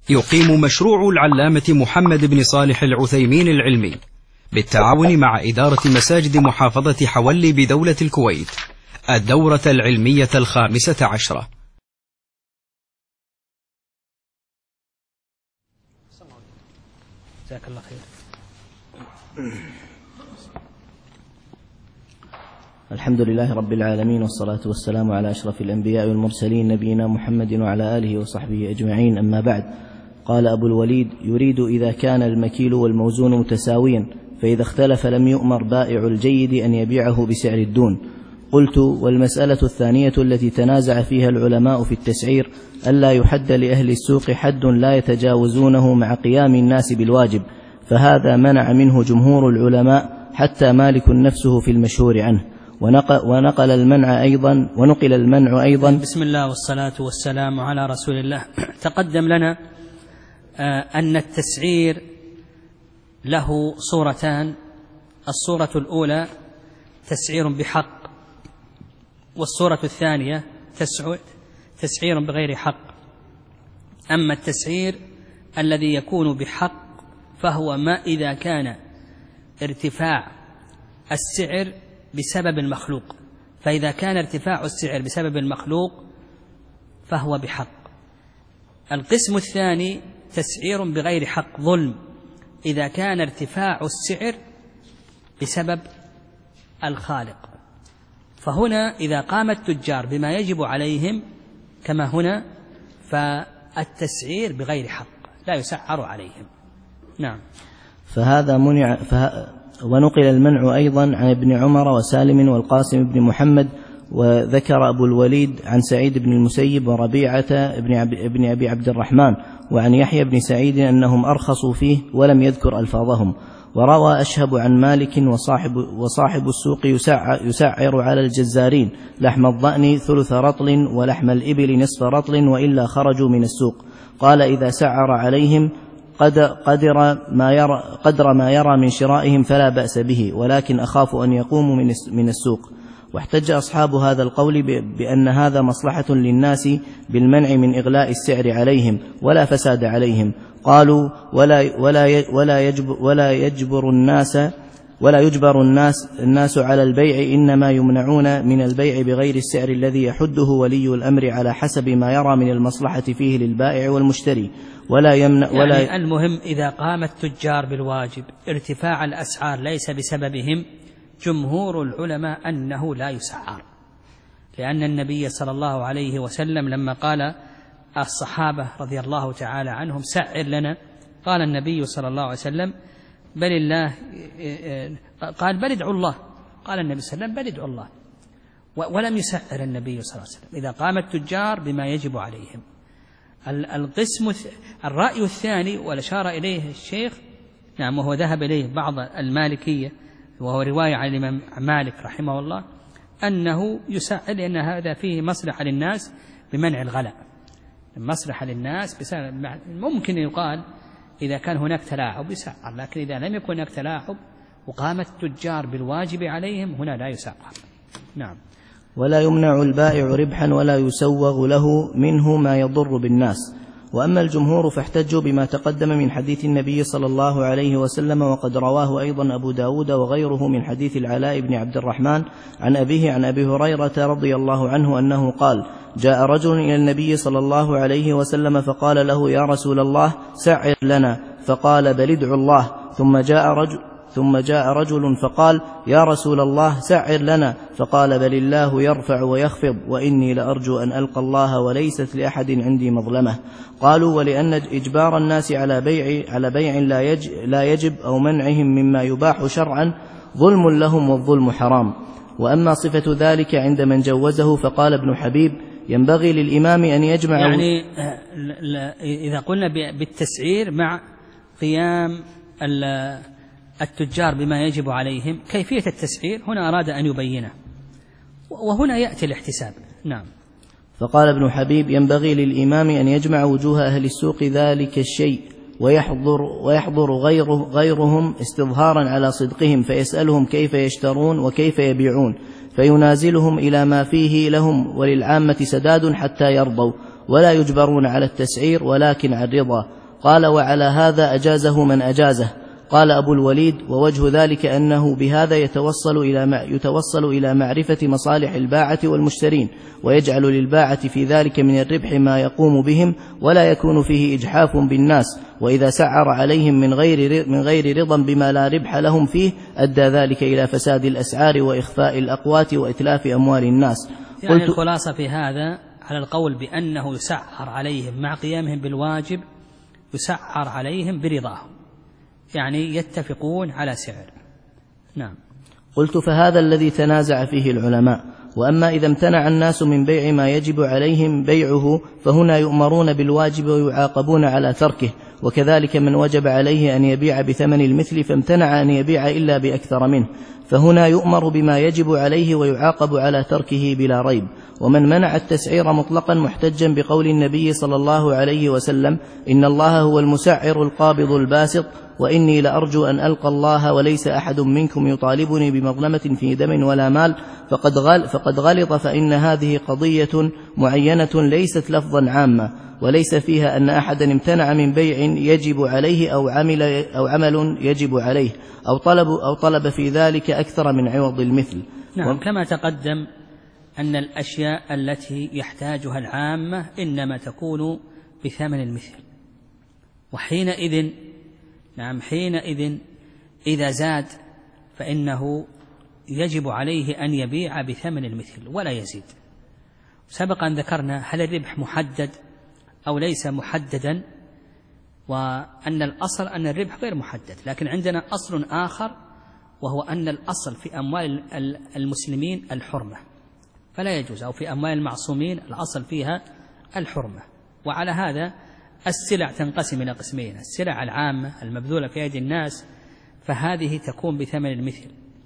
يقيم مشروع العلامة محمد بن صالح العثيمين العلمي بالتعاون مع إدارة مساجد محافظة حولي بدولة الكويت الدورة العلمية 15. جزاك الله خير. الحمد لله رب العالمين، والصلاة والسلام على أشرف الأنبياء والمرسلين نبينا محمد وعلى آله وصحبه أجمعين، أما بعد. قال أبو الوليد: يريد إذا كان المكيل والموزون متساويا، فإذا اختلف لم يؤمر بائع الجيد أن يبيعه بسعر الدون. قلت: والمسألة الثانية التي تنازع فيها العلماء في التسعير ألا يحد لأهل السوق حد لا يتجاوزونه مع قيام الناس بالواجب، فهذا منع منه جمهور العلماء حتى مالك نفسه في المشهور عنه، ونقل المنع أيضا. بسم الله والصلاة والسلام على رسول الله. تقدم لنا أن التسعير له صورتان: الصورة الأولى تسعير بحق، والصورة الثانية تسعير بغير حق. أما التسعير الذي يكون بحق فهو ما إذا كان ارتفاع السعر بسبب المخلوق، فإذا كان ارتفاع السعر بسبب المخلوق فهو بحق. القسم الثاني تسعير بغير حق، ظلم، إذا كان ارتفاع السعر بسبب الخالق. فهنا إذا قام التجار بما يجب عليهم كما هنا فالتسعير بغير حق لا يسعر عليهم. نعم. فهذا منع. ونقل المنع أيضا عن ابن عمر وسالم والقاسم بن محمد. وذكر أبو الوليد عن سعيد بن المسيب وربيعة ابن أبي عبد الرحمن وعن يحيى بن سعيد أنهم أرخصوا فيه ولم يذكر ألفاظهم. وروى أشهب عن مالك وصاحب السوق يسعر على الجزارين لحم الضأن ثلث رطل ولحم الإبل نصف رطل وإلا خرجوا من السوق. قال: إذا سعر عليهم قدر ما يرى من شرائهم فلا بأس به، ولكن أخاف أن يقوموا من السوق. واحتج أصحاب هذا القول بأن هذا مصلحة للناس بالمنع من إغلاء السعر عليهم ولا فساد عليهم. قالوا: ولا يجبر الناس على البيع، إنما يمنعون من البيع بغير السعر الذي يحده ولي الأمر على حسب ما يرى من المصلحة فيه للبائع والمشتري، ولا يمنع يعني المهم إذا قام التجار بالواجب ارتفاع الأسعار ليس بسببهم، جمهور العلماء أنه لا يسعر، لأن النبي صلى الله عليه وسلم لما قال الصحابة رضي الله تعالى عنهم: سعر لنا، قال النبي صلى الله عليه وسلم: بل الله، قال: بل ادعوا الله، قال النبي صلى الله عليه وسلم: بل ادعوا الله، ولم يسعر النبي صلى الله عليه وسلم إذا قام التجار بما يجب عليهم. الرأي الثاني والأشار إليه الشيخ، نعم، وهو ذهب إليه بعض المالكية وهو رواية عن الإمام مالك رحمه الله، أنه يسعر لأن هذا فيه مصلحة للناس بمنع الغلاء، مصلحة للناس ممكن يقال إذا كان هناك تلاعب يسعر، لكن إذا لم يكن هناك تلاعب وقام التجار بالواجب عليهم هنا لا يسعر. نعم. ولا يمنع البائع ربحا ولا يسوغ له منه ما يضر بالناس. وأما الجمهور فاحتجوا بما تقدم من حديث النبي صلى الله عليه وسلم، وقد رواه أيضا أبو داود وغيره من حديث العلاء بن عبد الرحمن عن أبيه عن أبي هريرة رضي الله عنه أنه قال: جاء رجل إلى النبي صلى الله عليه وسلم فقال له: يا رسول الله سعر لنا، فقال: بل ادعوا الله. ثم جاء رجل فقال: يا رسول الله سعر لنا، فقال: بل الله يرفع ويخفض، وإني لأرجو أن ألقى الله وليست لأحد عندي مظلمة. قالوا: ولأن إجبار الناس على بيع لا يجب أو منعهم مما يباح شرعا ظلم لهم، والظلم حرام. وأما صفة ذلك عند من جوزه فقال ابن حبيب: ينبغي للإمام أن يجمع، يعني إذا قلنا بالتسعير مع قيام التجار بما يجب عليهم، كيفية التسعير هنا أراد أن يبينه، وهنا يأتي الاحتساب. نعم. فقال ابن حبيب: ينبغي للإمام أن يجمع وجوه أهل السوق ذلك الشيء ويحضر غيرهم استظهارا على صدقهم، فيسألهم كيف يشترون وكيف يبيعون، فينازلهم إلى ما فيه لهم وللعامة سداد حتى يرضوا، ولا يجبرون على التسعير ولكن على الرضا. قال: وعلى هذا أجازه من أجازه. قال أبو الوليد: ووجه ذلك أنه بهذا يتوصل إلى معرفة مصالح الباعة والمشترين، ويجعل للباعة في ذلك من الربح ما يقوم بهم، ولا يكون فيه إجحاف بالناس. وإذا سعر عليهم من غير رضا بما لا ربح لهم فيه، أدى ذلك إلى فساد الأسعار وإخفاء الأقوات وإتلاف أموال الناس. يعني الخلاصة في هذا على القول بأنه يسعر عليهم مع قيامهم بالواجب، يسعر عليهم برضاهم، يعني يتفقون على سعر. نعم. قلت: فهذا الذي تنازع فيه العلماء. وأما إذا امتنع الناس من بيع ما يجب عليهم بيعه، فهنا يؤمرون بالواجب ويعاقبون على تركه. وكذلك من وجب عليه أن يبيع بثمن المثل فامتنع أن يبيع إلا بأكثر منه، فهنا يؤمر بما يجب عليه ويعاقب على تركه بلا ريب. ومن منع التسعير مطلقا محتجا بقول النبي صلى الله عليه وسلم: إن الله هو المسعر القابض الباسط، وإني لأرجو أن ألقى الله وليس أحد منكم يطالبني بمظلمة في دم ولا مال، فقد غلط، فإن هذه قضية معينة ليست لفظا عاما، وليس فيها أن أحدا امتنع من بيع يجب عليه أو عمل يجب عليه أو طلب في ذلك أكثر من عوض المثل. نعم. كما تقدم أن الأشياء التي يحتاجها العامة إنما تكون بثمن المثل، وحينئذ إذا زاد فإنه يجب عليه أن يبيع بثمن المثل ولا يزيد. سبق أن ذكرنا هل الربح محدد أو ليس محددا، وأن الأصل أن الربح غير محدد، لكن عندنا أصل آخر وهو أن الأصل في أموال المسلمين الحرمة فلا يجوز، أو في أموال المعصومين الأصل فيها الحرمة. وعلى هذا السلع تنقسم إلى قسمين: السلع العامة المبذولة في أيدي الناس فهذه تكون بثمن المثل،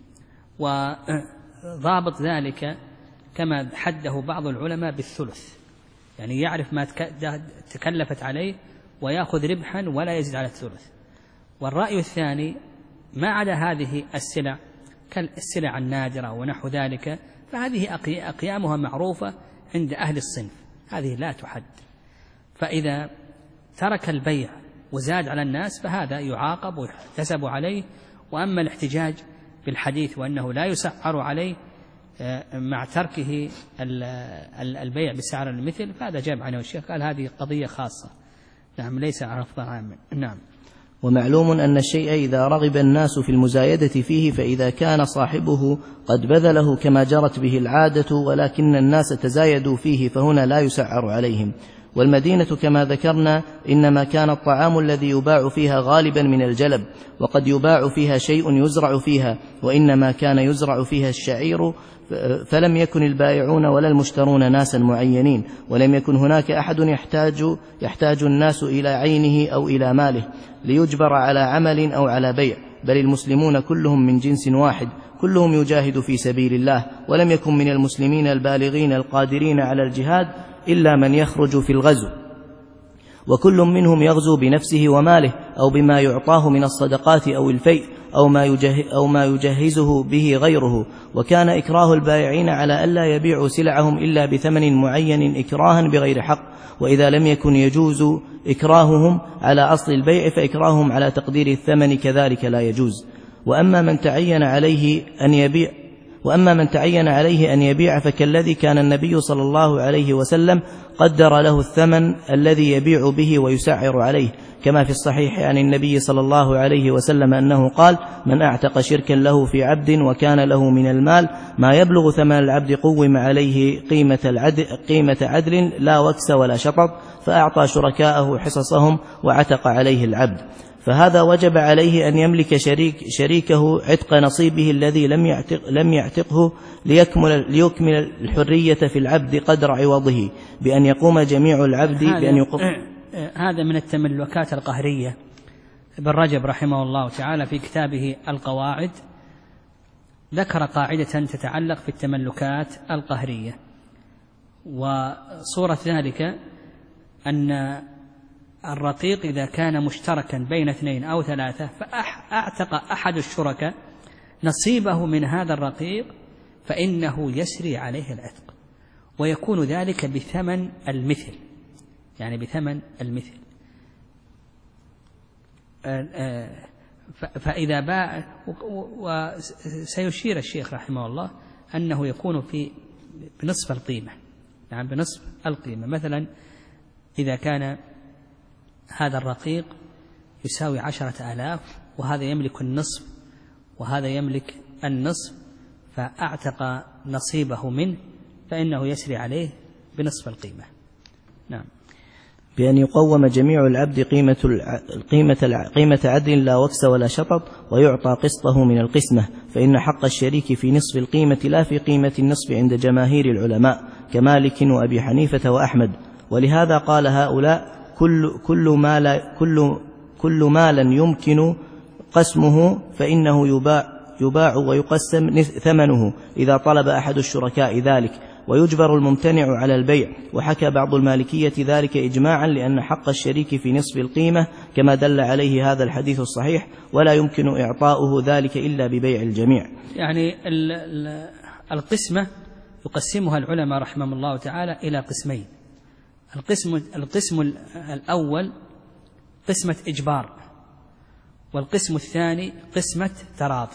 وضابط ذلك كما حده بعض العلماء بالثلث، يعني يعرف ما تكلفت عليه ويأخذ ربحا ولا يزيد على الثلث. والرأي الثاني ما عدا هذه السلع كالسلع النادرة ونحو ذلك، فهذه أقيامها معروفة عند أهل الصنف، هذه لا تحد. فإذا ترك البيع وزاد على الناس فهذا يعاقب ويحتسب عليه. وأما الاحتجاج بالحديث وأنه لا يسعر عليه مع تركه البيع بسعر المثل فهذا جاب عنه الشيخ، قال هذه قضية خاصة. نعم، ليس عرفنا عاما. نعم. ومعلوم أن الشيء إذا رغب الناس في المزايدة فيه فإذا كان صاحبه قد بذله كما جرت به العادة، ولكن الناس تزايدوا فيه فهنا لا يسعر عليهم. والمدينة كما ذكرنا إنما كان الطعام الذي يباع فيها غالبا من الجلب، وقد يباع فيها شيء يزرع فيها، وإنما كان يزرع فيها الشعير، فلم يكن البائعون ولا المشترون ناسا معينين، ولم يكن هناك أحد يحتاج الناس إلى عينه أو إلى ماله ليجبر على عمل أو على بيع، بل المسلمون كلهم من جنس واحد، كلهم يجاهد في سبيل الله، ولم يكن من المسلمين البالغين القادرين على الجهاد إلا من يخرج في الغزو، وكل منهم يغزو بنفسه وماله أو بما يعطاه من الصدقات أو الفيء أو ما يجهزه به غيره. وكان إكراه البائعين على ألا يبيعوا سلعهم إلا بثمن معين إكراها بغير حق، وإذا لم يكن يجوز إكراههم على أصل البيع فإكراههم على تقدير الثمن كذلك لا يجوز. وأما من تعين عليه أن يبيع فكالذي كان النبي صلى الله عليه وسلم قدر له الثمن الذي يبيع به ويسعر عليه، كما في الصحيح عن النبي صلى الله عليه وسلم أنه قال: من أعتق شركا له في عبد وكان له من المال ما يبلغ ثمن العبد قوم عليه قيمة عدل لا وكس ولا شطط، فأعطى شركاءه حصصهم وعتق عليه العبد، فهذا وجب عليه أن يملك شريكه عتق نصيبه الذي لم يعتقه ليكمل الحرية في العبد قدر عوضه، بأن يقوم جميع العبد هذا من التملكات القهرية. ابن رجب رحمه الله تعالى في كتابه القواعد ذكر قاعدة تتعلق في التملكات القهرية، وصورة ذلك أن الرقيق إذا كان مشتركا بين 2 أو 3 فأعتق أحد الشركاء نصيبه من هذا الرقيق فإنه يسري عليه العتق، ويكون ذلك بثمن المثل، يعني بثمن المثل. فإذا باع، وسيشير الشيخ رحمه الله أنه يكون بنصف القيمة، يعني بنصف القيمة. مثلا إذا كان هذا الرقيق يساوي 10,000 وهذا يملك النصف وهذا يملك النصف، فأعتق نصيبه منه فإنه يسري عليه بنصف القيمة. نعم. بأن يقوم جميع العبد قيمة عدل لا وكس ولا شطط، ويعطى قسطه من القسمة، فإن حق الشريك في نصف القيمة لا في قيمة النصف عند جماهير العلماء كمالك وأبي حنيفة وأحمد. ولهذا قال هؤلاء كل ما لن يمكن قسمه فإنه يباع ويقسم ثمنه إذا طلب أحد الشركاء ذلك، ويجبر الممتنع على البيع. وحكى بعض المالكية ذلك إجماعا، لأن حق الشريك في نصف القيمة كما دل عليه هذا الحديث الصحيح، ولا يمكن إعطاؤه ذلك إلا ببيع الجميع. يعني القسمة يقسمها العلماء رحمهم الله تعالى إلى قسمين. القسم الأول قسمة إجبار، والقسم الثاني قسمة تراض.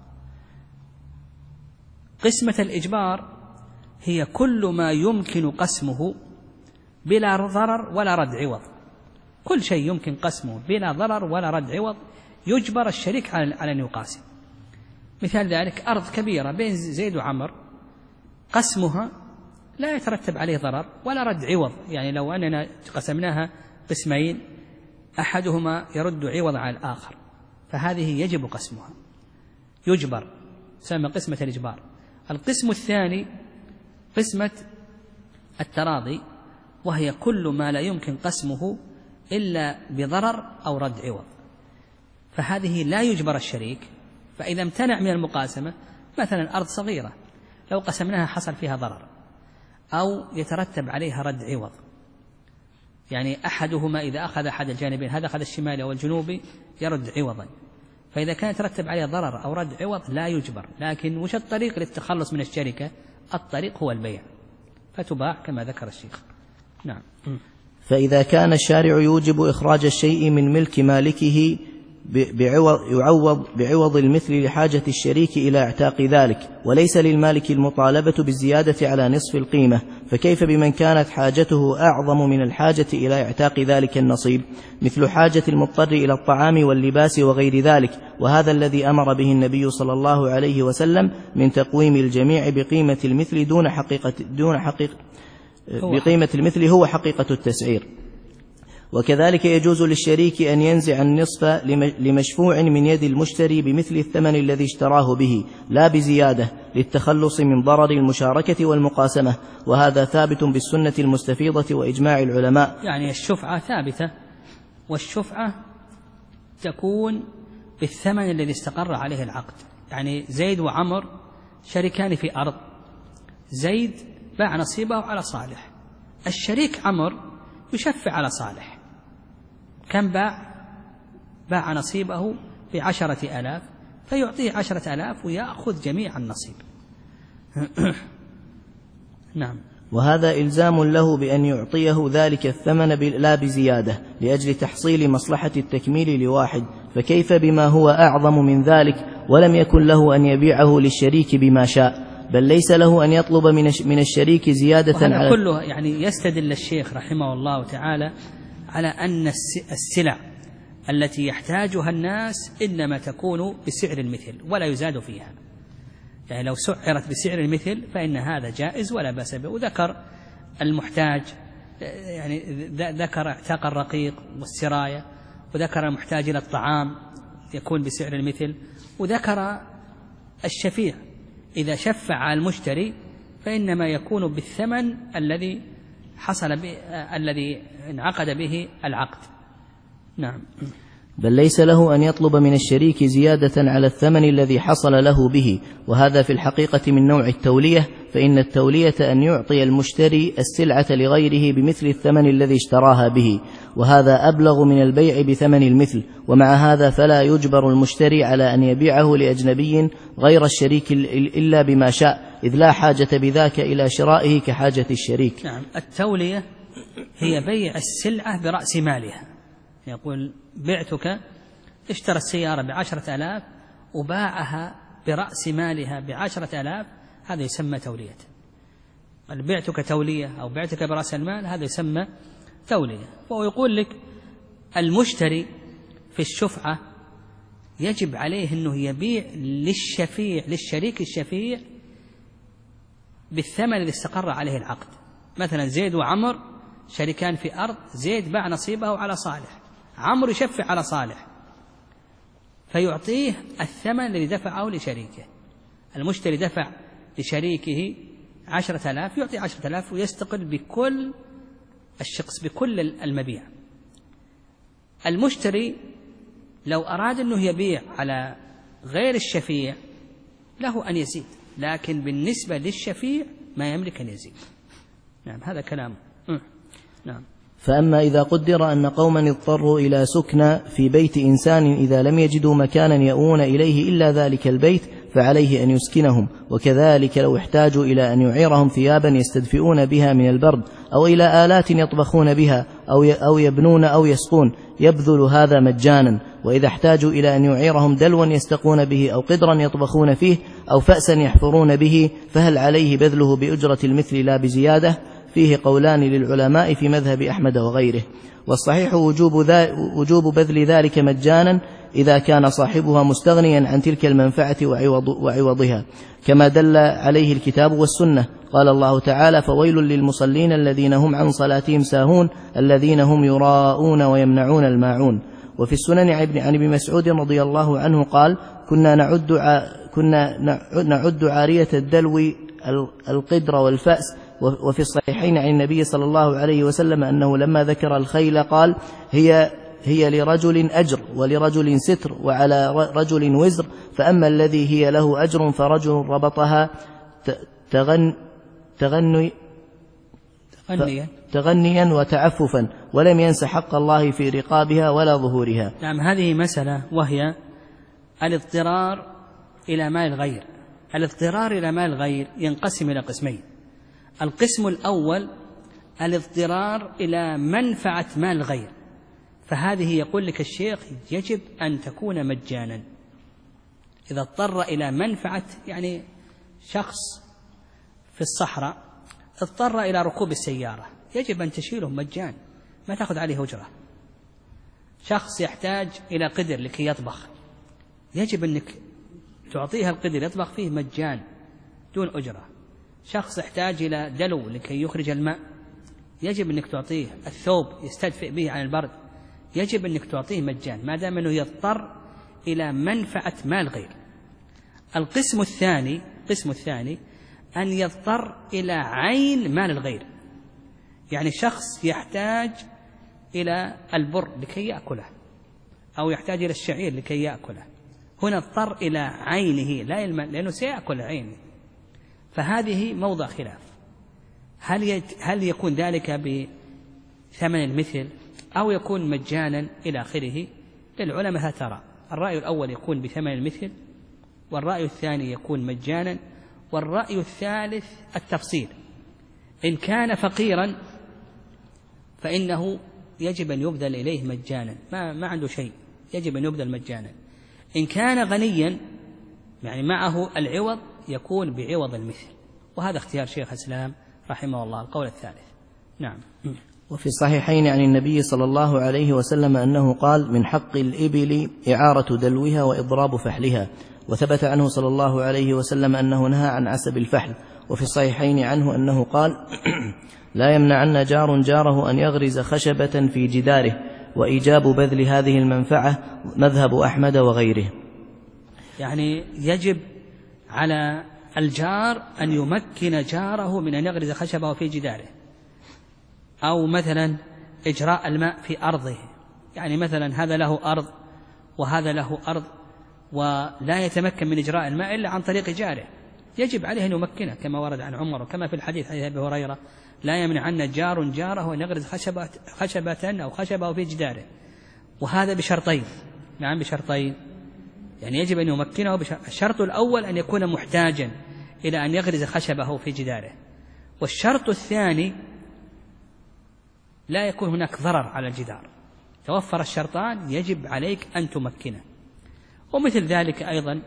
قسمة الإجبار هي كل ما يمكن قسمه بلا ضرر ولا رد عوض، كل شيء يمكن قسمه بلا ضرر ولا رد عوض يجبر الشريك على أن يقاسم. مثال ذلك أرض كبيرة بين زيد وعمر، قسمها لا يترتب عليه ضرر ولا رد عوض، يعني لو أننا قسمناها قسمين أحدهما يرد عوض على الآخر فهذه يجب قسمها، يجبر، تسمى قسمة الإجبار. القسم الثاني قسمة التراضي، وهي كل ما لا يمكن قسمه إلا بضرر أو رد عوض، فهذه لا يجبر الشريك. فإذا امتنع من المقاسمة، مثلا أرض صغيرة لو قسمناها حصل فيها ضرر أو يترتب عليها رد عوض، يعني أحدهما إذا أخذ أحد الجانبين، هذا أخذ الشمالي أو الجنوبي، يرد عوضا، فإذا كان يترتب عليه ضرر أو رد عوض لا يجبر. لكن وش الطريق للتخلص من الشركة؟ الطريق هو البيع، فتباع كما ذكر الشيخ. نعم. فإذا كان الشارع يوجب إخراج الشيء من ملك مالكه بعوض المثل لحاجة الشريك إلى اعتاق ذلك، وليس للمالك المطالبة بالزيادة على نصف القيمة، فكيف بمن كانت حاجته أعظم من الحاجة إلى اعتاق ذلك النصيب، مثل حاجة المضطر إلى الطعام واللباس وغير ذلك؟ وهذا الذي أمر به النبي صلى الله عليه وسلم من تقويم الجميع بقيمة المثل بقيمة المثل هو حقيقة التسعير. وكذلك يجوز للشريك أن ينزع النصف لمشفوع من يد المشتري بمثل الثمن الذي اشتراه به لا بزيادة، للتخلص من ضرر المشاركة والمقاسمة، وهذا ثابت بالسنة المستفيضة وإجماع العلماء. يعني الشفعة ثابتة، والشفعة تكون بالثمن الذي استقر عليه العقد. يعني زيد وعمر شريكان في أرض، زيد باع نصيبه على صالح، الشريك عمر يشفع على صالح. كم باع نصيبه ب10,000 فيعطيه 10,000 ويأخذ جميع النصيب. نعم. وهذا إلزام له بأن يعطيه ذلك الثمن لا بزيادة لأجل تحصيل مصلحة التكميل لواحد، فكيف بما هو أعظم من ذلك ولم يكن له أن يبيعه للشريك بما شاء، بل ليس له أن يطلب من الشريك زيادة على كله. يعني يستدل الشيخ رحمه الله تعالى على أن السلع التي يحتاجها الناس إنما تكون بسعر المثل ولا يزاد فيها، يعني لو سعرت بسعر المثل فإن هذا جائز ولا بأس به. وذكر المحتاج، يعني ذكر اعتاق الرقيق والسراية، وذكر المحتاج إلى الطعام يكون بسعر المثل، وذكر الشفيع إذا شفع على المشتري فإنما يكون بالثمن الذي حصل الذي انعقد به العقد. نعم. بل ليس له أن يطلب من الشريك زيادة على الثمن الذي حصل له به، وهذا في الحقيقة من نوع التولية، فإن التولية أن يعطي المشتري السلعة لغيره بمثل الثمن الذي اشتراها به، وهذا أبلغ من البيع بثمن المثل. ومع هذا فلا يجبر المشتري على أن يبيعه لأجنبي غير الشريك إلا بما شاء، إذ لا حاجة بذاك إلى شرائه كحاجة الشريك. نعم. التولية هي بيع السلعة برأس مالها، يقول بعتك اشترى السيارة ب10,000 وباعها برأس مالها ب10,000، هذا يسمى تولية. بعتك تولية أو بعتك برأس المال، هذا يسمى تولية. فهو يقول لك المشتري في الشفعة يجب عليه أنه يبيع للشريك الشفيع بالثمن الذي استقر عليه العقد. مثلا زيد وعمر شريكان في أرض، زيد باع نصيبه على صالح، عمرو يشفع على صالح، فيعطيه الثمن الذي دفعه لشريكه. المشتري دفع لشريكه 10,000، يعطي 10,000 ويستقل بكل الشخص بكل المبيع. المشتري لو أراد أنه يبيع على غير الشفيع له أن يزيد، لكن بالنسبة للشفيع ما يملك أن يزيد. نعم، هذا كلام. نعم. فأما إذا قدر أن قوما اضطروا إلى سكن في بيت إنسان إذا لم يجدوا مكانا يأوون إليه إلا ذلك البيت فعليه أن يسكنهم، وكذلك لو احتاجوا إلى أن يعيرهم ثيابا يستدفئون بها من البرد، أو إلى آلات يطبخون بها، أو يبنون أو يسقون، يبذل هذا مجانا. وإذا احتاجوا إلى أن يعيرهم دلوا يستقون به، أو قدرا يطبخون فيه، أو فأسا يحفرون به، فهل عليه بذله بأجرة المثل لا بزيادة؟ فيه قولان للعلماء في مذهب أحمد وغيره، والصحيح وجوب بذل ذلك مجانا إذا كان صاحبها مستغنيا عن تلك المنفعة وعوضها، كما دل عليه الكتاب والسنة. قال الله تعالى: فويل للمصلين الذين هم عن صلاتهم ساهون الذين هم يراءون ويمنعون الماعون. وفي السنن عن ابن مسعود رضي الله عنه قال: كنا نعد عارية الدلو القدر والفأس. وفي الصحيحين عن النبي صلى الله عليه وسلم أنه لما ذكر الخيل قال: هي لرجل أجر ولرجل ستر وعلى رجل وزر، فأما الذي هي له أجر فرجل ربطها تغنيا وتعففا ولم ينس حق الله في رقابها ولا ظهورها. نعم، هذه مسألة، وهي الاضطرار إلى مال الغير. الاضطرار إلى مال الغير ينقسم إلى قسمين. القسم الأول الاضطرار إلى منفعة مال الغير، فهذه يقول لك الشيخ يجب أن تكون مجانا. إذا اضطر إلى منفعة، يعني شخص في الصحراء اضطر إلى ركوب السيارة، يجب أن تشيله مجان، ما تأخذ عليه أجرة. شخص يحتاج إلى قدر لكي يطبخ، يجب أنك تعطيها القدر يطبخ فيه مجان دون أجرة. شخص يحتاج إلى دلو لكي يخرج الماء، يجب أنك تعطيه الثوب يستدفئ به عن البرد، يجب أنك تعطيه مجان ما دام أنه يضطر إلى منفعة مال غير. القسم الثاني أن يضطر إلى عين مال الغير، يعني شخص يحتاج إلى البر لكي يأكله، أو يحتاج إلى الشعير لكي يأكله، هنا اضطر إلى عينه لا المال، لأنه سيأكل عينه، فهذه موضع خلاف. هل يكون ذلك بثمن المثل أو يكون مجانا إلى آخره؟ للعلماء ترى الرأي الأول يكون بثمن المثل، والرأي الثاني يكون مجانا، والرأي الثالث التفصيل. إن كان فقيرا فإنه يجب أن يبذل إليه مجانا، ما عنده شيء، يجب أن يبذل مجانا. إن كان غنيا يعني معه العوض يكون بعوض المثل، وهذا اختيار شيخ الإسلام رحمه الله القول الثالث. نعم. وفي الصحيحين عن النبي صلى الله عليه وسلم أنه قال: من حق الإبل إعارة دلوها وإضراب فحلها. وثبت عنه صلى الله عليه وسلم أنه نهى عن عسب الفحل. وفي الصحيحين عنه أنه قال: لا يمنعن جار جاره أن يغرز خشبة في جداره، وإيجاب بذل هذه المنفعة مذهب أحمد وغيره. يعني يجب على الجار أن يمكن جاره من أن يغرز خشبه في جداره، أو مثلا إجراء الماء في أرضه، يعني مثلا هذا له أرض وهذا له أرض ولا يتمكن من إجراء الماء إلا عن طريق جاره، يجب عليه أن يمكنه كما ورد عن عمر، وكما في الحديث حديث أبي هريرة: لا يمنعن جار جاره أن يغرز خشبة أو خشبه في جداره. وهذا بشرطين. نعم، بشرطين، يعني يجب أن يمكنه الشرط الأول أن يكون محتاجا إلى أن يغرز خشبه في جداره، والشرط الثاني لا يكون هناك ضرر على الجدار، توفر الشرطان يجب عليك أن تمكنه. ومثل ذلك أيضا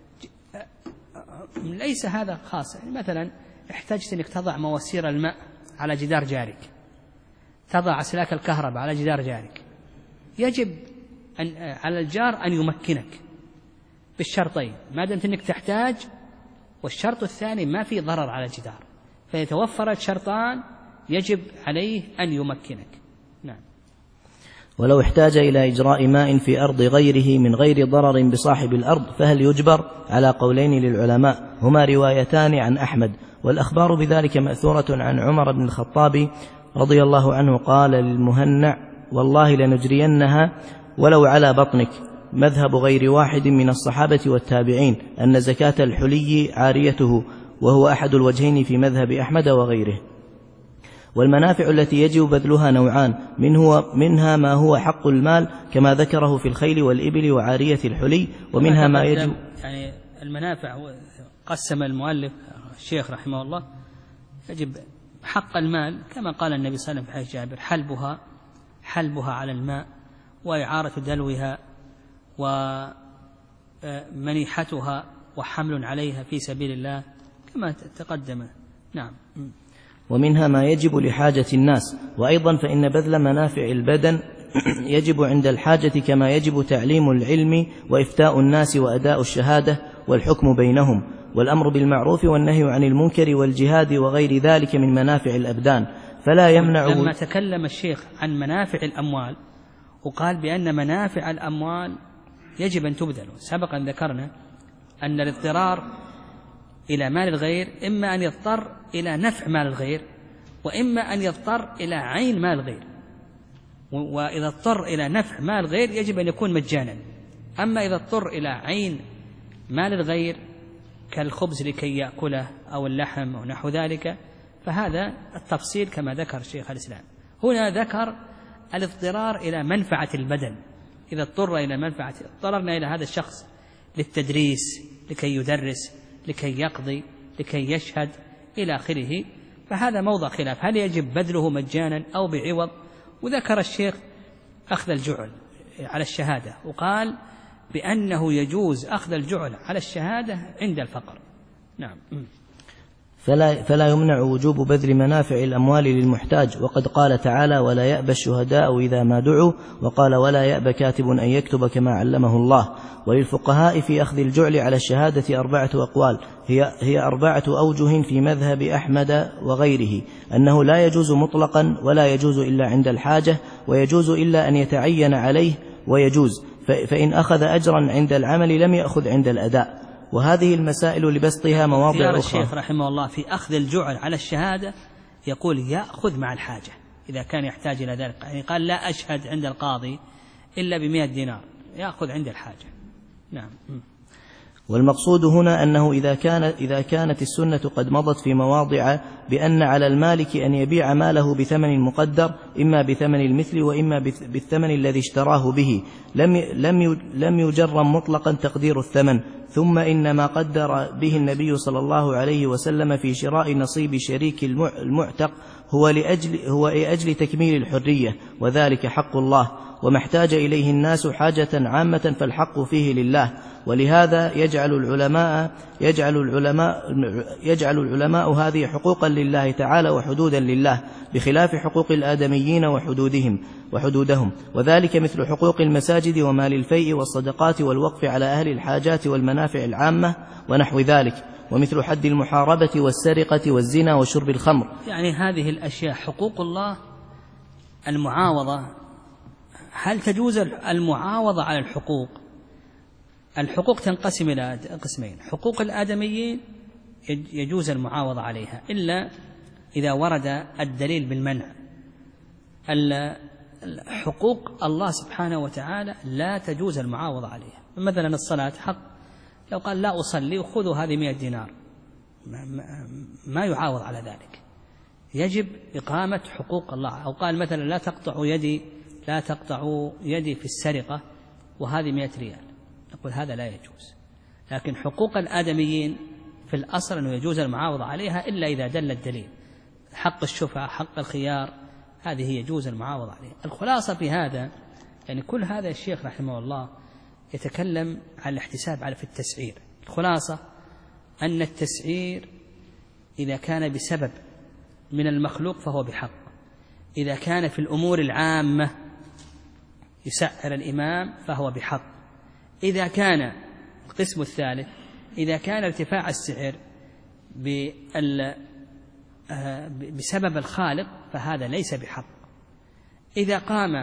ليس هذا خاص، يعني مثلا احتجت أنك تضع مواسير الماء على جدار جارك، تضع أسلاك الكهرباء على جدار جارك، يجب على الجار أن يمكنك بالشرطين ما دمت أنك تحتاج، والشرط الثاني ما في ضرر على الجدار، فيتوفر الشرطان يجب عليه أن يمكنك. نعم. ولو احتاج إلى إجراء ماء في أرض غيره من غير ضرر بصاحب الأرض فهل يجبر؟ على قولين للعلماء هما روايتان عن أحمد، والأخبار بذلك مأثورة عن عمر بن الخطاب رضي الله عنه قال للمهنع: والله لنجرينها ولو على بطنك. مذهب غير واحد من الصحابة والتابعين أن زكاة الحلي عاريته، وهو أحد الوجهين في مذهب أحمد وغيره. والمنافع التي يجب بذلها نوعان، منها ما هو حق المال كما ذكره في الخيل والإبل وعارية الحلي، ومنها ما يجب يعني المنافع قسم المؤلف الشيخ رحمه الله يجب حق المال كما قال النبي صلى الله عليه وسلم في حديث جابر: حلبها على الماء، وإعارة دلوها، ومنيحتها، وحمل عليها في سبيل الله كما تقدم. نعم. ومنها ما يجب لحاجة الناس، وأيضا فإن بذل منافع البدن يجب عند الحاجة كما يجب تعليم العلم وإفتاء الناس وأداء الشهادة والحكم بينهم والأمر بالمعروف والنهي عن المنكر والجهاد وغير ذلك من منافع الأبدان. فلا يمنع. لما تكلم الشيخ عن منافع الأموال وقال بأن منافع الأموال يجب أن تبذل، سبقا ذكرنا أن الاضطرار إلى مال الغير إما أن يضطر إلى نفع مال الغير، وإما أن يضطر إلى عين مال الغير، وإذا اضطر إلى نفع مال الغير يجب أن يكون مجانا. أما إذا اضطر إلى عين مال الغير كالخبز لكي يأكله أو اللحم أو نحو ذلك فهذا التفصيل كما ذكر شيخ الإسلام. هنا ذكر الاضطرار إلى منفعة البدن، إذا اضطر إلى منفعة، اضطررنا إلى هذا الشخص للتدريس لكي يدرس، لكي يقضي، لكي يشهد إلى آخره، فهذا موضع خلاف هل يجب بذله مجانا أو بعوض. وذكر الشيخ أخذ الجعل على الشهادة، وقال بأنه يجوز أخذ الجعل على الشهادة عند الفقر. نعم. فلا يمنع وجوب بذل منافع الأموال للمحتاج، وقد قال تعالى: ولا يأبى الشهداء إذا ما دعوا، وقال: ولا يأبى كاتب أن يكتب كما علمه الله. وللفقهاء في أخذ الجعل على الشهادة 4 أقوال، هي 4 أوجه في مذهب أحمد وغيره: أنه لا يجوز مطلقا، ولا يجوز إلا عند الحاجة، ويجوز إلا أن يتعين عليه، ويجوز فإن أخذ أجرا عند العمل لم يأخذ عند الأداء. وهذه المسائل لبسطها مواضع أخرى. الشيخ رحمه الله في أخذ الجعل على الشهادة يقول يأخذ مع الحاجة إذا كان يحتاج إلى ذلك، يعني قال لا أشهد عند القاضي إلا ب100 دينار، يأخذ عند الحاجة. نعم. والمقصود هنا أنه إذا كانت السنة قد مضت في مواضع بأن على المالك أن يبيع ماله بثمن مقدر، إما بثمن المثل وإما بالثمن الذي اشتراه به، لم يجرم مطلقا تقدير الثمن. ثم إن ما قدر به النبي صلى الله عليه وسلم في شراء نصيب شريك المعتق هو لأجل تكميل الحرية، وذلك حق الله، وما احتاج إليه الناس حاجة عامة فالحق فيه لله. ولهذا يجعل العلماء هذه حقوقا لله تعالى وحدودا لله، بخلاف حقوق الآدميين وحدودهم، وذلك مثل حقوق المساجد ومال الفيء والصدقات والوقف على أهل الحاجات والمنافع العامة ونحو ذلك، ومثل حد المحاربة والسرقة والزنا وشرب الخمر. يعني هذه الأشياء حقوق الله. المعاوضة، هل تجوز المعاوضة على الحقوق؟ الحقوق تنقسم إلى قسمين: حقوق الآدميين يجوز المعاوضة عليها إلا إذا ورد الدليل بالمنع. حقوق الله سبحانه وتعالى لا تجوز المعاوضة عليها. مثلا الصلاة حق، لو قال لا أصلي وخذوا هذه 100 دينار ما يعاوض على ذلك، يجب إقامة حقوق الله. أو قال مثلا لا تقطعوا يدي في السرقة وهذه 100 ريال، نقول هذا لا يجوز. لكن حقوق الآدميين في الأصل أنه يجوز المعاوضة عليها إلا إذا دل الدليل. حق الشفعة، حق الخيار، هذه يجوز المعاوضة عليها. الخلاصة في هذا يعني كل هذا الشيخ رحمه الله يتكلم عن الاحتساب على في التسعير. الخلاصة أن التسعير إذا كان بسبب من المخلوق فهو بحق، إذا كان في الأمور العامة يسعر الإمام فهو بحق، إذا كان القسم الثالث إذا كان ارتفاع السعر بسبب الخالق فهذا ليس بحق. إذا قام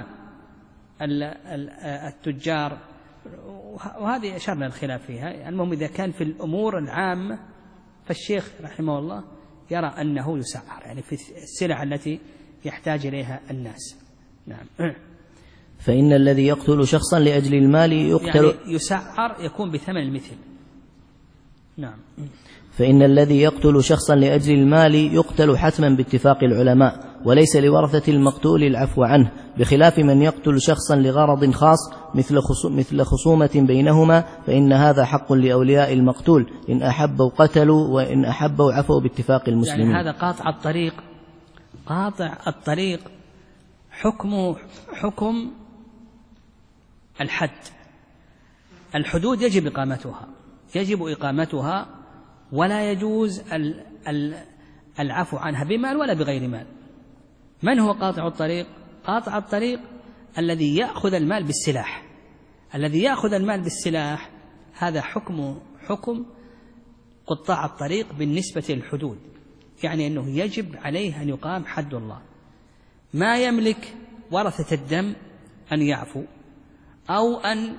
التجار، وهذه أشرنا الخلاف فيها، المهم إذا كان في الأمور العامة فالشيخ رحمه الله يرى أنه يسعر، يعني في السلع التي يحتاج إليها الناس. نعم. فإن الذي يقتل شخصا لأجل المال يقتل، يعني يسعر يكون بثمن المثل. نعم. فإن الذي يقتل شخصا لأجل المال يقتل حتما باتفاق العلماء، وليس لورثة المقتول العفو عنه، بخلاف من يقتل شخصا لغرض خاص مثل خصومة بينهما، فإن هذا حق لأولياء المقتول، إن أحبوا قتلوا وإن أحبوا عفوا باتفاق المسلمين. يعني هذا قاطع الطريق، قاطع الطريق حكمه حكم الحد. الحدود يجب إقامتها ولا يجوز العفو عنها بمال ولا بغير مال. من هو قاطع الطريق؟ قاطع الطريق الذي يأخذ المال بالسلاح. الذي يأخذ المال بالسلاح هذا حكم قطاع الطريق بالنسبة للحدود، يعني أنه يجب عليه أن يقام حد الله. ما يملك ورثة الدم أن يعفو أو أن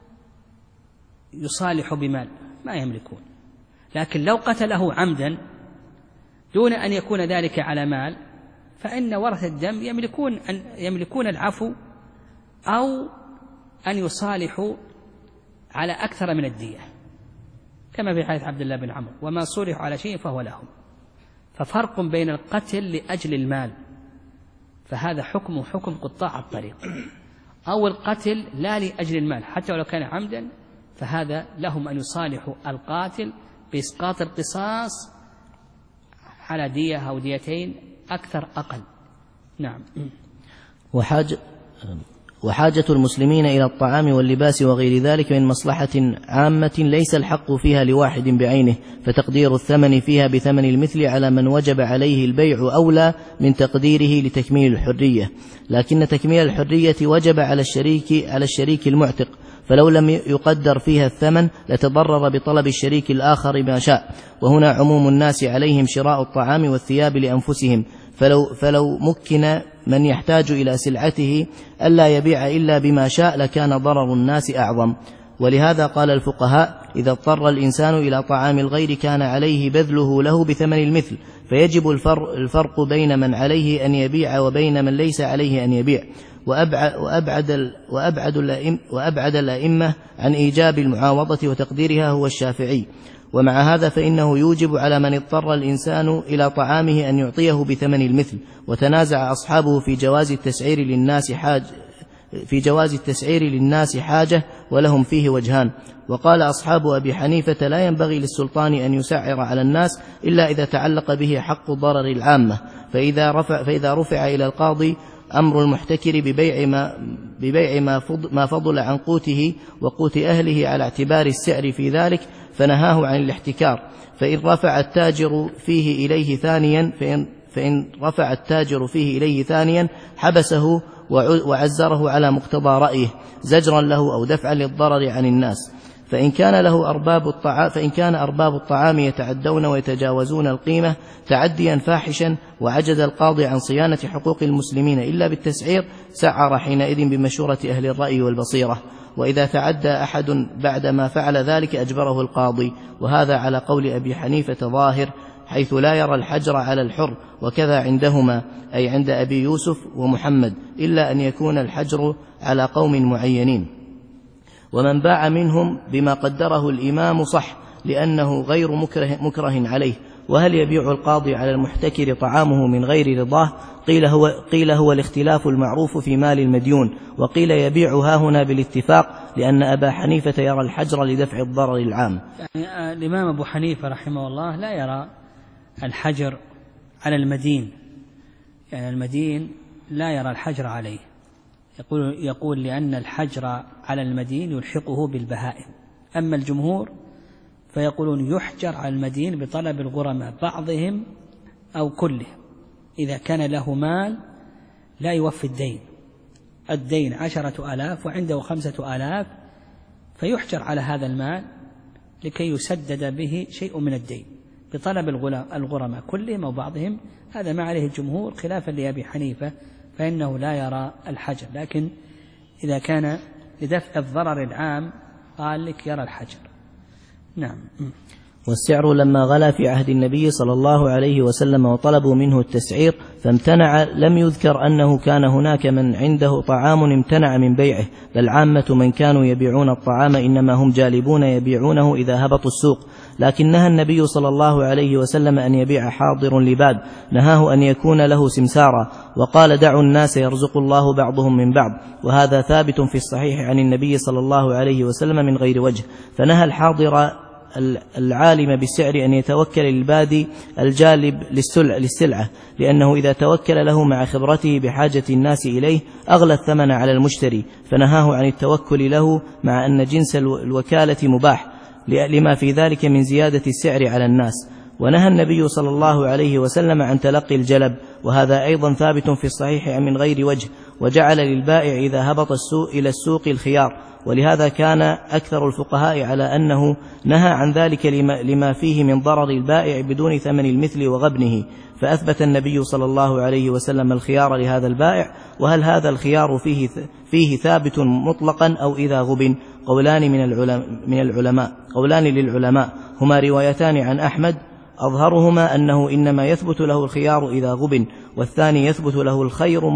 يصالحوا بمال، ما يملكون. لكن لو قتله عمدا دون أن يكون ذلك على مال فإن ورثة الدم يملكون العفو أو أن يصالحوا على أكثر من الدية، كما في حديث عبد الله بن عمرو: وما صلحوا على شيء فهو لهم. ففرق بين القتل لأجل المال فهذا حكم قطاع الطريق، أو القتل لا لأجل المال حتى ولو كان عمدا، فهذا لهم أن يصالحوا القاتل بإسقاط القصاص على دية أو ديتين أكثر أقل. نعم. وحاجة المسلمين إلى الطعام واللباس وغير ذلك من مصلحة عامة ليس الحق فيها لواحد بعينه، فتقدير الثمن فيها بثمن المثل على من وجب عليه البيع أولى من تقديره لتكميل الحرية، لكن تكميل الحرية وجب على الشريك المعتق، فلو لم يقدر فيها الثمن لتضرر بطلب الشريك الآخر ما شاء. وهنا عموم الناس عليهم شراء الطعام والثياب لأنفسهم، فلو مكن من يحتاج إلى سلعته ألا يبيع إلا بما شاء لكان ضرر الناس أعظم. ولهذا قال الفقهاء: إذا اضطر الإنسان إلى طعام الغير كان عليه بذله له بثمن المثل، فيجب الفرق بين من عليه أن يبيع وبين من ليس عليه أن يبيع. وأبعد الأئمة عن إيجاب المعاوضة وتقديرها هو الشافعي. ومع هذا فإنه يوجب على من اضطر الإنسان إلى طعامه أن يعطيه بثمن المثل. وتنازع أصحابه في جواز التسعير للناس حاجة ولهم فيه وجهان. وقال أصحاب أبي حنيفة: لا ينبغي للسلطان أن يسعر على الناس إلا إذا تعلق به حق ضرر العامة، فإذا رفع إلى القاضي أمر المحتكر ببيع ما فضل عن قوته وقوت أهله على اعتبار السعر في ذلك فنهاه عن الاحتكار. فإن رفع التاجر فيه إليه ثانيا حبسه وعزره على مقتضى رأيه زجرا له أو دفعا للضرر عن الناس. فإن كان أرباب الطعام يتعدون ويتجاوزون القيمة تعديا فاحشا وعجز القاضي عن صيانة حقوق المسلمين إلا بالتسعير، سعر حينئذ بمشورة أهل الرأي والبصيرة. وإذا تعدى أحد بعد ما فعل ذلك أجبره القاضي، وهذا على قول أبي حنيفة ظاهر، حيث لا يرى الحجر على الحر، وكذا عندهما أي عند أبي يوسف ومحمد، إلا أن يكون الحجر على قوم معينين. ومن باع منهم بما قدره الإمام صح، لأنه غير مكره عليه. وهل يبيع القاضي على المحتكر طعامه من غير رضاه؟ قيل هو الاختلاف المعروف في مال المديون، وقيل يبيع هاهنا بالاتفاق، لأن أبا حنيفة يرى الحجر لدفع الضرر العام. يعني الإمام أبو حنيفة رحمه الله لا يرى الحجر على المدين، يعني المدين لا يرى الحجر عليه، يقول لأن الحجر على المدين يلحقه بالبهائم. أما الجمهور فيقولون يحجر على المدين بطلب الغرماء بعضهم أو كلهم إذا كان له مال لا يوفي الدين 10,000 وعنده 5,000 فيحجر على هذا المال لكي يسدد به شيء من الدين بطلب الغرماء كلهم أو بعضهم. هذا ما عليه الجمهور خلافا لأبي حنيفة فإنه لا يرى الحجر، لكن إذا كان لدفع الضرر العام قال لك يرى الحجر. نعم. والسعر لما غلا في عهد النبي صلى الله عليه وسلم وطلبوا منه التسعير فامتنع، لم يذكر أنه كان هناك من عنده طعام امتنع من بيعه، بل عامة من كانوا يبيعون الطعام إنما هم جالبون يبيعونه إذا هبطوا السوق. لكن نهى النبي صلى الله عليه وسلم أن يبيع حاضر لباد، نهاه أن يكون له سمسارا، وقال دعوا الناس يرزق الله بعضهم من بعض، وهذا ثابت في الصحيح عن النبي صلى الله عليه وسلم من غير وجه. فنهى الحاضر العالم بالسعر أن يتوكل للبادي الجالب للسلعة، لأنه إذا توكل له مع خبرته بحاجة الناس إليه أغلى الثمن على المشتري، فنهاه عن التوكل له مع أن جنس الوكالة مباح لما في ذلك من زيادة السعر على الناس. ونهى النبي صلى الله عليه وسلم عن تلقي الجلب، وهذا أيضا ثابت في الصحيح من غير وجه، وجعل للبائع إذا هبط إلى السوق الخيار، ولهذا كان أكثر الفقهاء على أنه نهى عن ذلك لما فيه من ضرر البائع بدون ثمن المثل وغبنه، فأثبت النبي صلى الله عليه وسلم الخيار لهذا البائع. وهل هذا الخيار فيه ثابت مطلقا أو إذا غبن؟ قولان للعلماء هما روايتان عن أحمد، أظهرهما أنه إنما يثبت له الخيار إذا غبن، والثاني يثبت له الخيار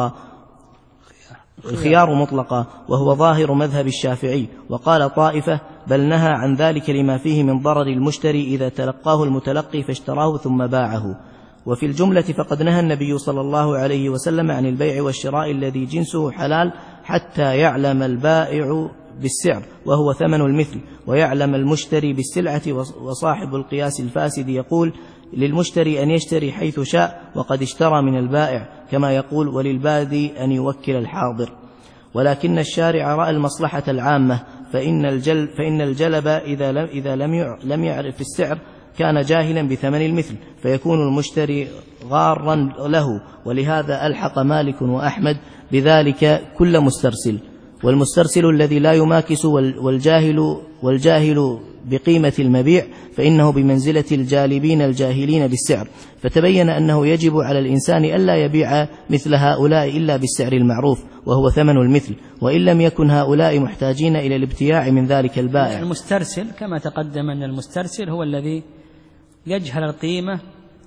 مطلقا وهو ظاهر مذهب الشافعي. وقال طائفة بل نهى عن ذلك لما فيه من ضرر المشتري إذا تلقاه المتلقي فاشتراه ثم باعه. وفي الجملة فقد نهى النبي صلى الله عليه وسلم عن البيع والشراء الذي جنسه حلال حتى يعلم البائع بالسعر وهو ثمن المثل، ويعلم المشتري بالسلعة. وصاحب القياس الفاسد يقول للمشتري أن يشتري حيث شاء وقد اشترى من البائع، كما يقول وللبادي أن يوكل الحاضر. ولكن الشارع رأى المصلحة العامة، فإن الجلب إذا لم يعرف السعر كان جاهلا بثمن المثل، فيكون المشتري غارا له، ولهذا ألحق مالك وأحمد بذلك كل مسترسل. والمسترسل الذي لا يماكس والجاهل بقيمة المبيع فإنه بمنزلة الجالبين الجاهلين بالسعر. فتبين أنه يجب على الإنسان ألا يبيع مثل هؤلاء إلا بالسعر المعروف وهو ثمن المثل، وإن لم يكن هؤلاء محتاجين إلى الابتياع من ذلك البائع. المسترسل كما تقدم أن المسترسل هو الذي يجهل القيمة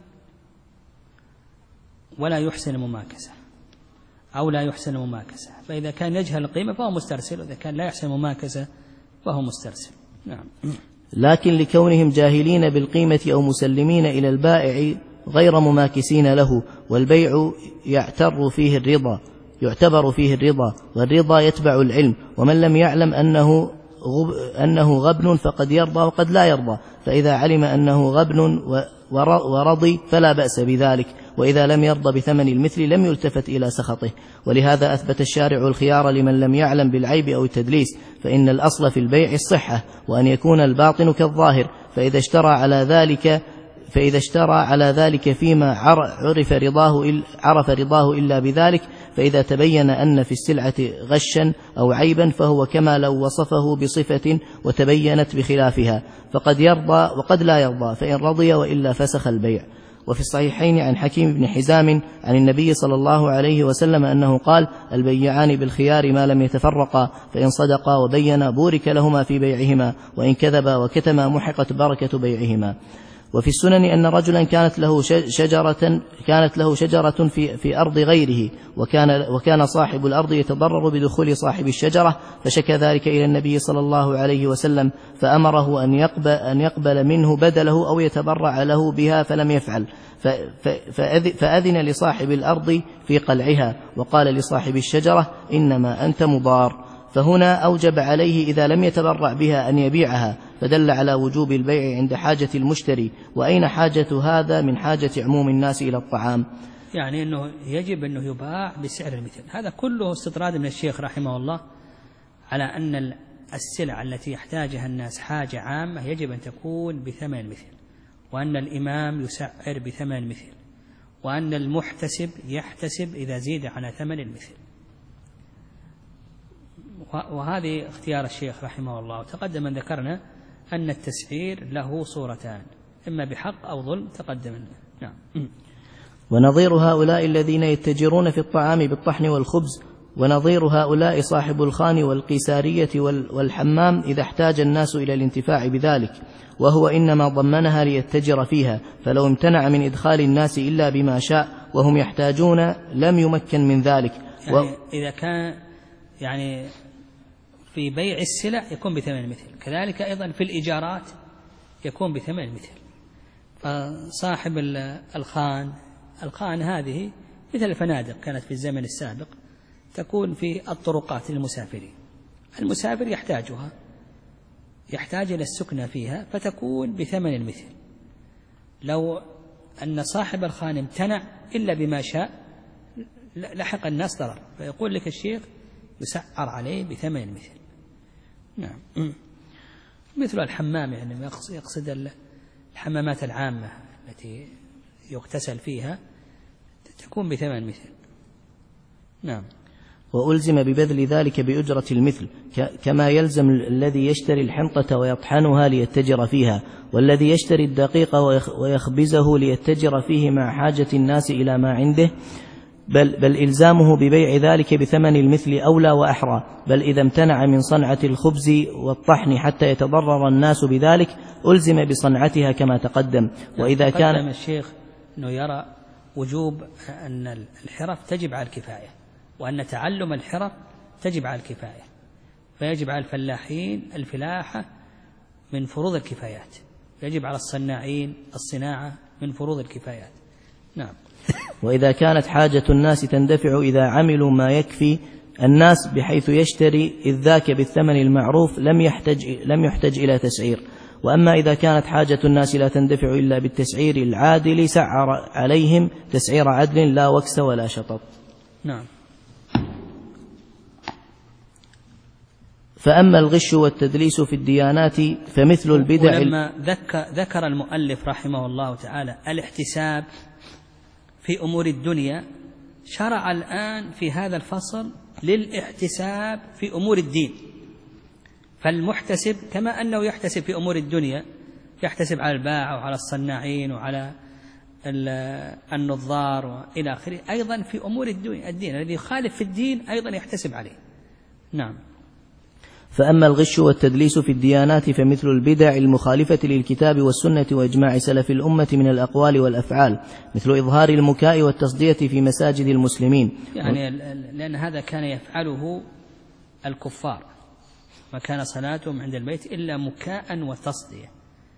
ولا يحسن المماكسة أو لا يحسن المماكسة، فإذا كان يجهل القيمة فهو مسترسل، وإذا كان لا يحسن المماكسة فهو مسترسل. نعم. لكن لكونهم جاهلين بالقيمة أو مسلمين إلى البائع غير مماكسين له، والبيع يعتبر فيه الرضا، والرضا يتبع العلم، ومن لم يعلم أنه غبن فقد يرضى وقد لا يرضى، فإذا علم أنه غبن ورضي فلا بأس بذلك، وإذا لم يرضى بثمن المثل لم يلتفت إلى سخطه. ولهذا أثبت الشارع الخيار لمن لم يعلم بالعيب أو التدليس، فإن الأصل في البيع الصحة، وأن يكون الباطن كالظاهر، فإذا اشترى على ذلك فيما عرف رضاه إلا بذلك، فإذا تبين أن في السلعة غشا أو عيبا فهو كما لو وصفه بصفة وتبينت بخلافها، فقد يرضى وقد لا يرضى، فإن رضي وإلا فسخ البيع. وفي الصحيحين عن حكيم بن حزام عن النبي صلى الله عليه وسلم أنه قال البيعان بالخيار ما لم يتفرقا، فإن صدقا وبينا بورك لهما في بيعهما، وإن كذبا وكتما محقت بركة بيعهما. وفي السنن أن رجلا كانت له شجرة في أرض غيره، وكان صاحب الأرض يتضرر بدخول صاحب الشجرة، فشكى ذلك إلى النبي صلى الله عليه وسلم، فأمره أن يقبل منه بدله أو يتبرع له بها، فلم يفعل، فأذن لصاحب الأرض في قلعها، وقال لصاحب الشجرة إنما أنت مضار، فهنا أوجب عليه إذا لم يتبرع بها أن يبيعها، فدل على وجوب البيع عند حاجة المشتري. وأين حاجة هذا من حاجة عموم الناس إلى الطعام؟ يعني أنه يجب أنه يباع بسعر المثل. هذا كله استطراد من الشيخ رحمه الله على أن السلع التي يحتاجها الناس حاجة عامة يجب أن تكون بثمن المثل، وأن الإمام يسعر بثمن المثل، وأن المحتسب يحتسب إذا زيد على ثمن المثل. وهذه اختيار الشيخ رحمه الله. وتقدم أن ذكرنا أن التسعير له صورتان، إما بحق أو ظلم، تقدم. نعم. ونظير هؤلاء الذين يتجرون في الطعام بالطحن والخبز، ونظير هؤلاء صاحب الخان والقيسارية والحمام إذا احتاج الناس إلى الانتفاع بذلك، وهو إنما ضمنها ليتجر فيها، فلو امتنع من إدخال الناس إلا بما شاء وهم يحتاجون لم يمكن من ذلك. يعني إذا كان يعني في بيع السلع يكون بثمن المثل، كذلك أيضا في الإيجارات يكون بثمن المثل. فصاحب الخان هذه مثل الفنادق كانت في الزمن السابق، تكون في الطرقات للمسافرين، المسافر يحتاجها، يحتاج إلى السكنة فيها، فتكون بثمن المثل. لو أن صاحب الخان امتنع إلا بما شاء لحق الناس ضرر، فيقول لك الشيخ يسعر عليه بثمن المثل. نعم. مثل الحمام، يعني يقصد الحمامات العامة التي يغتسل فيها تكون بثمن المثل. نعم. وألزم ببذل ذلك بأجرة المثل، كما يلزم الذي يشتري الحنطة ويطحنها ليتجر فيها، والذي يشتري الدقيق ويخبزه ليتجر فيه مع حاجة الناس إلى ما عنده، بل إلزامه ببيع ذلك بثمن المثل أولى وأحرى. بل إذا امتنع من صنعة الخبز والطحن حتى يتضرر الناس بذلك ألزم بصنعتها كما تقدم. وإذا كان الشيخ أنه يرى وجوب أن الحرف تجب على الكفاية، وأن تعلم الحرف تجب على الكفاية، فيجب على الفلاحين الفلاحة من فروض الكفايات، يجب على الصناعين الصناعة من فروض الكفايات. نعم. وإذا كانت حاجة الناس تندفع إذا عملوا ما يكفي الناس بحيث يشتري إذ ذاك بالثمن المعروف لم يحتج إلى تسعير. وأما إذا كانت حاجة الناس لا تندفع إلا بالتسعير العادل سعر عليهم تسعير عدل لا وكس ولا شطط. نعم. فأما الغش والتدليس في الديانات فمثل البدع. ولما ذكر المؤلف رحمه الله تعالى الاحتساب في أمور الدنيا، شرع الآن في هذا الفصل للاحتساب في أمور الدين. فالمحتسب كما أنه يحتسب في أمور الدنيا، يحتسب على الباعة وعلى الصناعين وعلى النظار وإلى آخره، أيضا في أمور الدين الذي يخالف في الدين أيضا يحتسب عليه. نعم. فأما الغش والتدليس في الديانات فمثل البدع المخالفة للكتاب والسنة وإجماع سلف الأمة من الأقوال والأفعال، مثل إظهار المكاء والتصدية في مساجد المسلمين. يعني لأن هذا كان يفعله الكفار، ما كان صلاتهم عند البيت إلا مكاء وتصدية،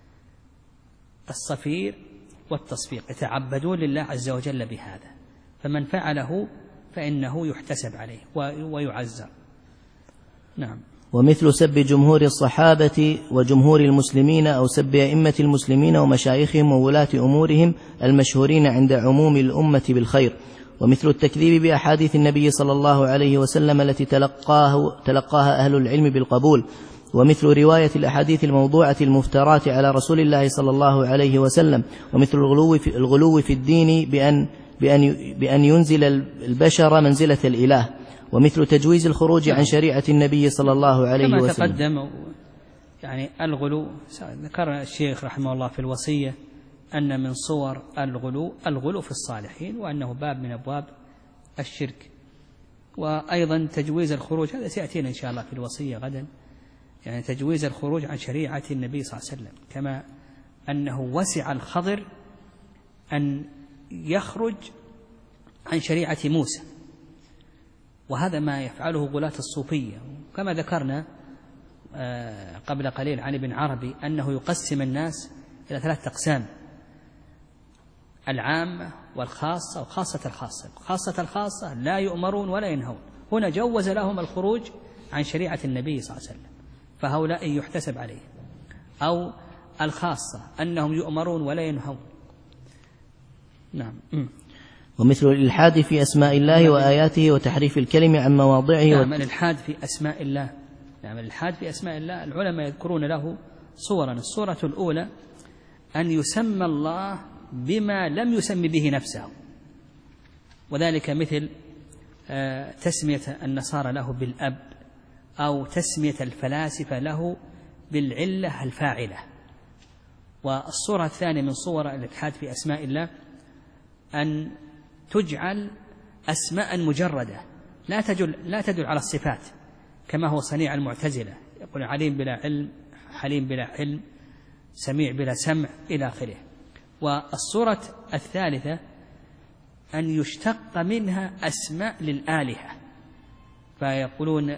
الصفير والتصفيق، يتعبدون لله عز وجل بهذا، فمن فعله فإنه يحتسب عليه ويعزر. نعم. ومثل سب جمهور الصحابة وجمهور المسلمين أو سب أئمة المسلمين ومشايخهم وولاة أمورهم المشهورين عند عموم الأمة بالخير، ومثل التكذيب بأحاديث النبي صلى الله عليه وسلم التي تلقاها أهل العلم بالقبول، ومثل رواية الأحاديث الموضوعة المفترات على رسول الله صلى الله عليه وسلم، ومثل الغلو في الدين بأن ينزل البشر منزلة الإله، ومثل تجويز الخروج عن شريعة النبي صلى الله عليه وسلم. كما تقدم يعني الغلو، ذكر الشيخ رحمه الله في الوصية أن من صور الغلو في الصالحين، وأنه باب من أبواب الشرك. وأيضا تجويز الخروج، هذا سيأتينا إن شاء الله في الوصية غدا، يعني تجويز الخروج عن شريعة النبي صلى الله عليه وسلم، كما أنه وسع الخضر أن يخرج عن شريعة موسى، وهذا ما يفعله غلاة الصوفية. كما ذكرنا قبل قليل عن ابن عربي أنه يقسم الناس إلى 3 أقسام: العامة والخاصة وخاصة الخاصة. خاصة الخاصة لا يؤمرون ولا ينهون، هنا جوز لهم الخروج عن شريعة النبي صلى الله عليه وسلم، فهؤلاء يحتسب عليه. أو الخاصة أنهم يؤمرون ولا ينهون. نعم. ومثل الإلحاد في أسماء الله وآياته وتحريف الكلم عن مواضعه. نعم الإلحاد في أسماء الله، نعم الإلحاد في أسماء الله العلماء يذكرون له صورا. الصورة الأولى أن يسمى الله بما لم يسم به نفسه، وذلك مثل تسمية النصارى له بالأب، أو تسمية الفلاسفة له بالعلة الفاعلة. والصورة الثانية من صور الإلحاد في أسماء الله أن تجعل أسماء مجردة لا تدل على الصفات، كما هو صنيع المعتزلة، يقول عليم بلا علم، حليم بلا حلم، سميع بلا سمع إلى آخره. والصورة الثالثة أن يشتق منها أسماء للآلهة، فيقولون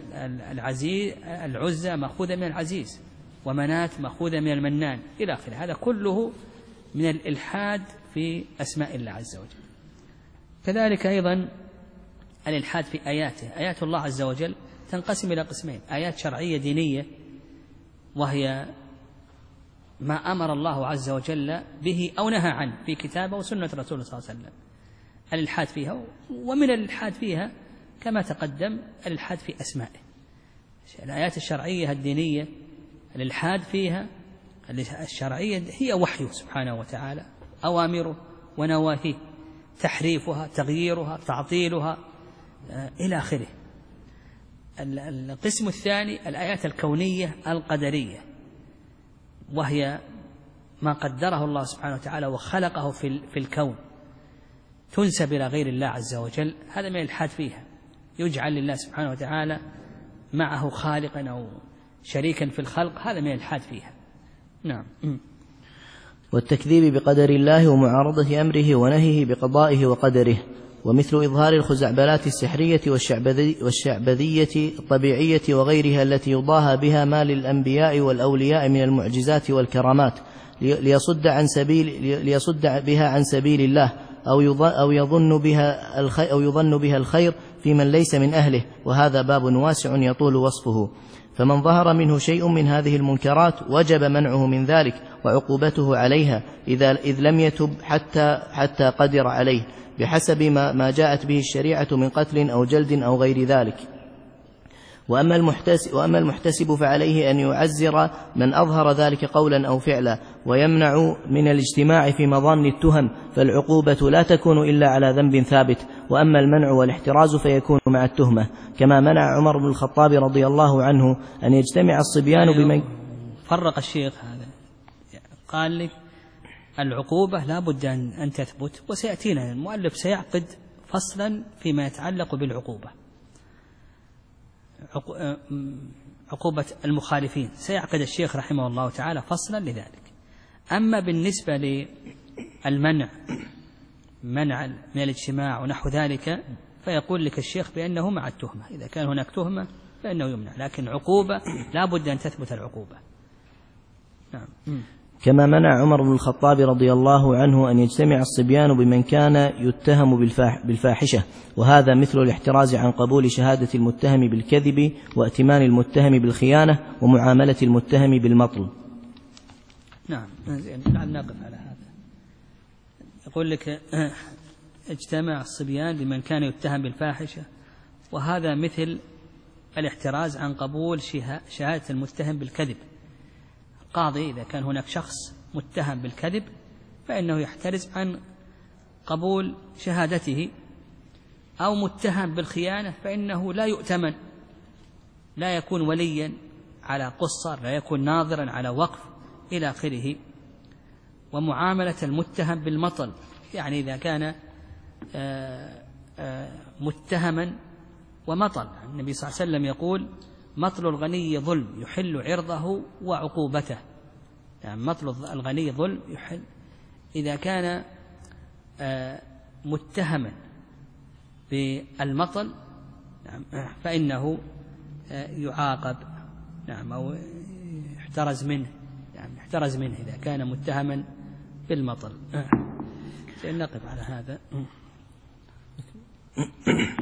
العزى مأخوذة من العزيز، ومنات مأخوذة من المنان إلى آخره. هذا كله من الإلحاد في أسماء الله عز وجل. كذلك أيضا الإلحاد في آياته. آيات الله عز وجل تنقسم إلى قسمين: آيات شرعية دينية، وهي ما أمر الله عز وجل به أو نهى عنه في كتابه وسنة رسوله صلى الله عليه وسلم، الإلحاد فيها. ومن الإلحاد فيها كما تقدم الإلحاد في أسمائه. الآيات الشرعية الدينية الإلحاد فيها الشرعية هي وحيه سبحانه وتعالى، أوامره ونواهيه، تحريفها، تغييرها، تعطيلها إلى آخره. القسم الثاني الآيات الكونية القدرية، وهي ما قدره الله سبحانه وتعالى وخلقه في الكون، تنسب إلى غير الله عز وجل، هذا من الإلحاد فيها، يجعل لله سبحانه وتعالى معه خالقا أو شريكا في الخلق، هذا من الإلحاد فيها. نعم. والتكذيب بقدر الله ومعارضة أمره ونهيه بقضائه وقدره، ومثل إظهار الخزعبلات السحرية والشعبذية الطبيعية وغيرها التي يضاهى بها ما للأنبياء والأولياء من المعجزات والكرامات ليصد بها عن سبيل الله، أو يظن بها الخير في من ليس من أهله، وهذا باب واسع يطول وصفه. فمن ظهر منه شيء من هذه المنكرات وجب منعه من ذلك وعقوبته عليها إذ لم يتب حتى قدر عليه، بحسب ما جاءت به الشريعة من قتل أو جلد أو غير ذلك. وأما المحتسب فعليه أن يعزر من أظهر ذلك قولا أو فعلا، ويمنع من الاجتماع في مظان التهم، فالعقوبة لا تكون إلا على ذنب ثابت. وأما المنع والاحتراز فيكون مع التهمة، كما منع عمر بن الخطاب رضي الله عنه أن يجتمع الصبيان بمن فرق الشيخ هذا، قال لي العقوبة لا بد أن تثبت، وسيأتينا المؤلف سيعقد فصلا فيما يتعلق بالعقوبة، عقوبة المخالفين، سيعقد الشيخ رحمه الله تعالى فصلا لذلك. أما بالنسبة للمنع، منع من الاجتماع ونحو ذلك، فيقول لك الشيخ بأنه مع التهمة، إذا كان هناك تهمة فإنه يمنع، لكن عقوبة لا بد أن تثبت العقوبة. نعم. كما منع عمر بن الخطاب رضي الله عنه أن يجتمع الصبيان بمن كان يتهم بالفاحشة، وهذا مثل الاحتراز عن قبول شهادة المتهم بالكذب، وائتمان المتهم بالخيانة، ومعاملة المتهم بالمطل. نعم. لعل نقف على هذا. يقول لك اجتمع الصبيان بمن كان يتهم بالفاحشة، وهذا مثل الاحتراز عن قبول شهادة المتهم بالكذب. القاضي إذا كان هناك شخص متهم بالكذب فإنه يحترز عن قبول شهادته، أو متهم بالخيانة فإنه لا يؤتمن، لا يكون وليا على قصر، لا يكون ناظرا على وقف إلى آخره. ومعاملة المتهم بالمطل، يعني إذا كان متهما ومطل، النبي صلى الله عليه وسلم يقول مطل الغني ظلم يحل عرضه وعقوبته، يعني مطل الغني ظلم يحل. إذا كان متهما بالمطل فإنه يعاقب، نعم، أو يحترز منه، يعني يحترز منه إذا كان متهما بالمطل. نقف على هذا.